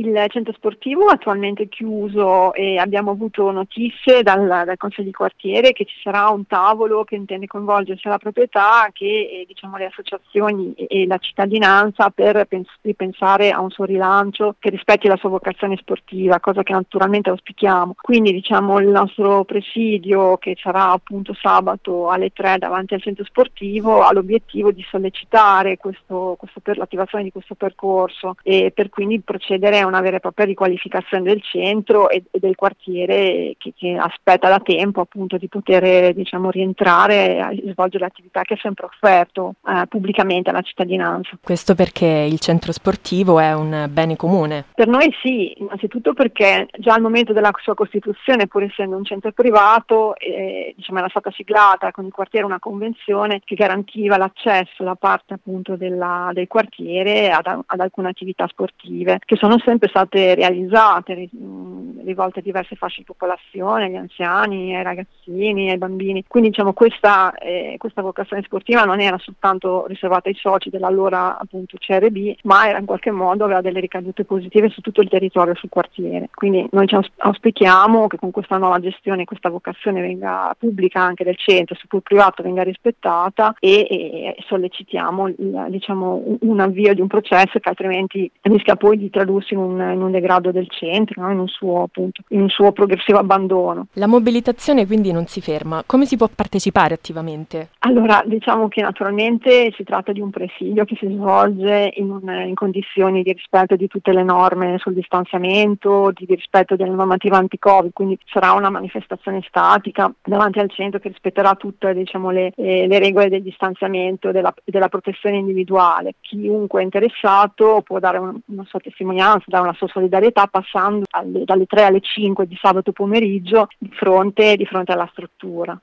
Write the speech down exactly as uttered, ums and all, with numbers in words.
Il centro sportivo è attualmente chiuso e abbiamo avuto notizie dal, dal Consiglio di quartiere che ci sarà un tavolo che intende coinvolgere sia la proprietà che eh, diciamo, le associazioni e, e la cittadinanza per pens- ripensare a un suo rilancio che rispetti la sua vocazione sportiva, cosa che naturalmente auspichiamo. Quindi diciamo il nostro presidio, che sarà appunto sabato alle tre davanti al centro sportivo, ha l'obiettivo di sollecitare questo, questo per l'attivazione di questo percorso e per quindi procedere a una vera e propria riqualificazione del centro e, e del quartiere che, che aspetta da tempo appunto di poter diciamo rientrare e svolgere l'attività che ha sempre offerto eh, pubblicamente alla cittadinanza. Questo perché il centro sportivo è un bene comune? Per noi sì, innanzitutto perché già al momento della sua costituzione, pur essendo un centro privato, eh, diciamo era stata siglata con il quartiere una convenzione che garantiva l'accesso da parte appunto della, del quartiere ad, ad alcune attività sportive che sono sempre state realizzate, rivolte a diverse fasce di popolazione, agli anziani, ai ragazzini, ai bambini. Quindi diciamo questa, eh, questa vocazione sportiva non era soltanto riservata ai soci dell'allora appunto C R B, ma era in qualche modo, aveva delle ricadute positive su tutto il territorio, sul quartiere. Quindi noi ci auspichiamo che con questa nuova gestione questa vocazione venga pubblica anche del centro, seppur privato, venga rispettata e, e sollecitiamo il, diciamo un avvio di un processo che altrimenti rischia poi di tradursi in un, in un degrado del centro, no? in un suo appunto in un suo progressivo abbandono. La mobilitazione quindi non si ferma. Come si può partecipare attivamente? Allora, diciamo che naturalmente si tratta di un presidio che si svolge in, un, in condizioni di rispetto di tutte le norme sul distanziamento, di rispetto della normativa anti-Covid, quindi sarà una manifestazione statica davanti al centro che rispetterà tutte diciamo, le, eh, le regole del distanziamento, della, della protezione individuale. Chiunque è interessato può dare un, una sua testimonianza, dare una sua solidarietà passando alle, dalle tre alle cinque di sabato pomeriggio di fronte, di fronte alla struttura.